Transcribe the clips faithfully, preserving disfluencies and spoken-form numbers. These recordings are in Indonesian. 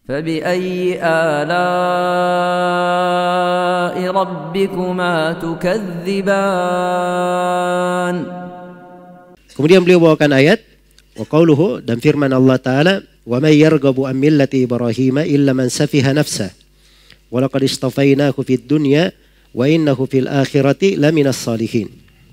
فبأي آلاء ربكما تكذبان. Kemudian beliau bawakan ayat wa qauluhu, dan firman Allah Ta'ala, wa may yarghabu an millati Ibrahim illa man safiha nafsah wa laqad istafainahu fid dunya wa innahu fil akhirati laminas salihin.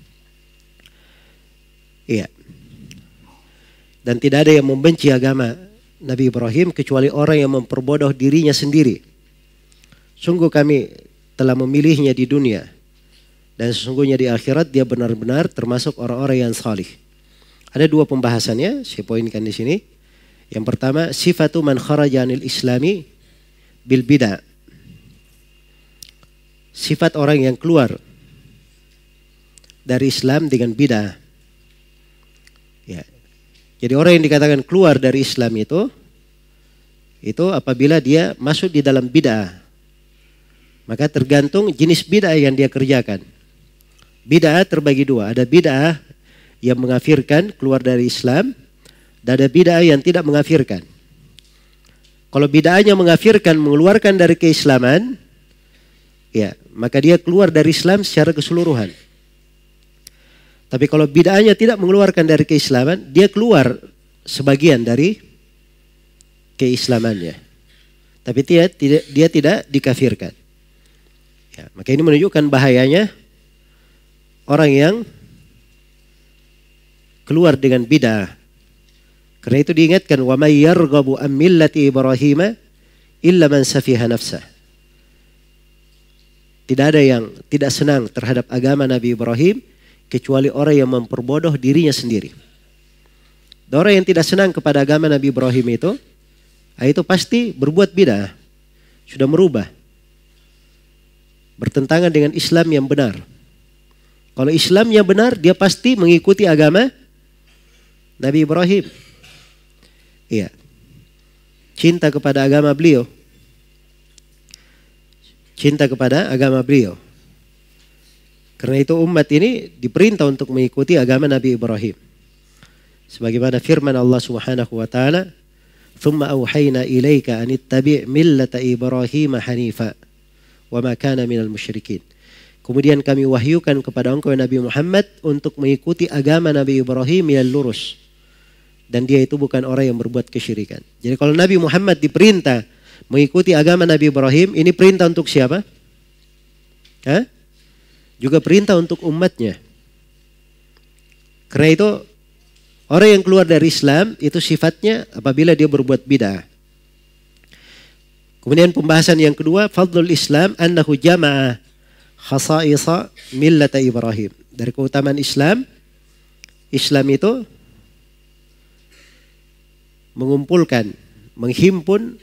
Iya. Dan tidak ada yang membenci agama Nabi Ibrahim kecuali orang yang memperbodoh dirinya sendiri. Sungguh kami telah memilihnya di dunia, dan sesungguhnya di akhirat dia benar-benar termasuk orang-orang yang salih. Ada dua pembahasannya, saya poinkan di sini. Yang pertama, sifatu man kharaja anil islami bil bid'ah. Sifat orang yang keluar dari Islam dengan bid'ah. Ya. Jadi orang yang dikatakan keluar dari Islam itu, itu apabila dia masuk di dalam bid'ah. Maka tergantung jenis bid'ah yang dia kerjakan. Bid'ah terbagi dua. Ada bid'ah yang mengafirkan keluar dari Islam, dan ada bid'ah yang tidak mengafirkan. Kalau bid'ahnya mengafirkan, mengeluarkan dari keislaman, ya, maka dia keluar dari Islam secara keseluruhan. Tapi kalau bid'ahnya tidak mengeluarkan dari keislaman, dia keluar sebagian dari keislamannya. Tapi dia tidak, dia tidak dikafirkan. Ya, maka ini menunjukkan bahayanya orang yang keluar dengan bid'ah. Karena itu diingatkan, wa may yarghabu an millati Ibrahim illa man safiha nafsah. Tidak ada yang tidak senang terhadap agama Nabi Ibrahim kecuali orang yang memperbodoh dirinya sendiri. Dan orang yang tidak senang kepada agama Nabi Ibrahim itu, itu pasti berbuat bid'ah, sudah merubah, bertentangan dengan Islam yang benar. Kalau Islam yang benar, dia pasti mengikuti agama Nabi Ibrahim. Iya, cinta kepada agama beliau, cinta kepada agama beliau. Karena itu umat ini diperintah untuk mengikuti agama Nabi Ibrahim. Sebagaimana firman Allah Subhanahu wa taala, "Tsumma auhayna ilaika an ittabi' millata Ibrahim hanifa wa ma kana minal musyrikin." Kemudian kami wahyukan kepada engkau Nabi Muhammad untuk mengikuti agama Nabi Ibrahim yang lurus, dan dia itu bukan orang yang berbuat kesyirikan. Jadi kalau Nabi Muhammad diperintah mengikuti agama Nabi Ibrahim, ini perintah untuk siapa? Hah? Juga perintah untuk umatnya. Karena itu orang yang keluar dari Islam itu sifatnya apabila dia berbuat bid'ah. Kemudian pembahasan yang kedua, fadlul Islam annahu jama'a khasa'isa millata Ibrahim. Dari keutamaan Islam, Islam itu mengumpulkan, menghimpun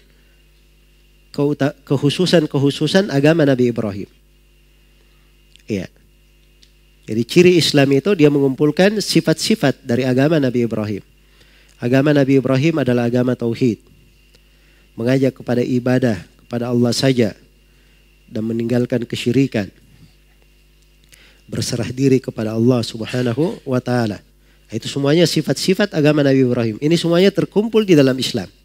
kehususan-kehususan agama Nabi Ibrahim. Iya. Jadi ciri Islam itu dia mengumpulkan sifat-sifat dari agama Nabi Ibrahim. Agama Nabi Ibrahim adalah agama tauhid, mengajak kepada ibadah kepada Allah saja dan meninggalkan kesyirikan, berserah diri kepada Allah Subhanahu wa taala. Itu semuanya sifat-sifat agama Nabi Ibrahim. Ini semuanya terkumpul di dalam Islam.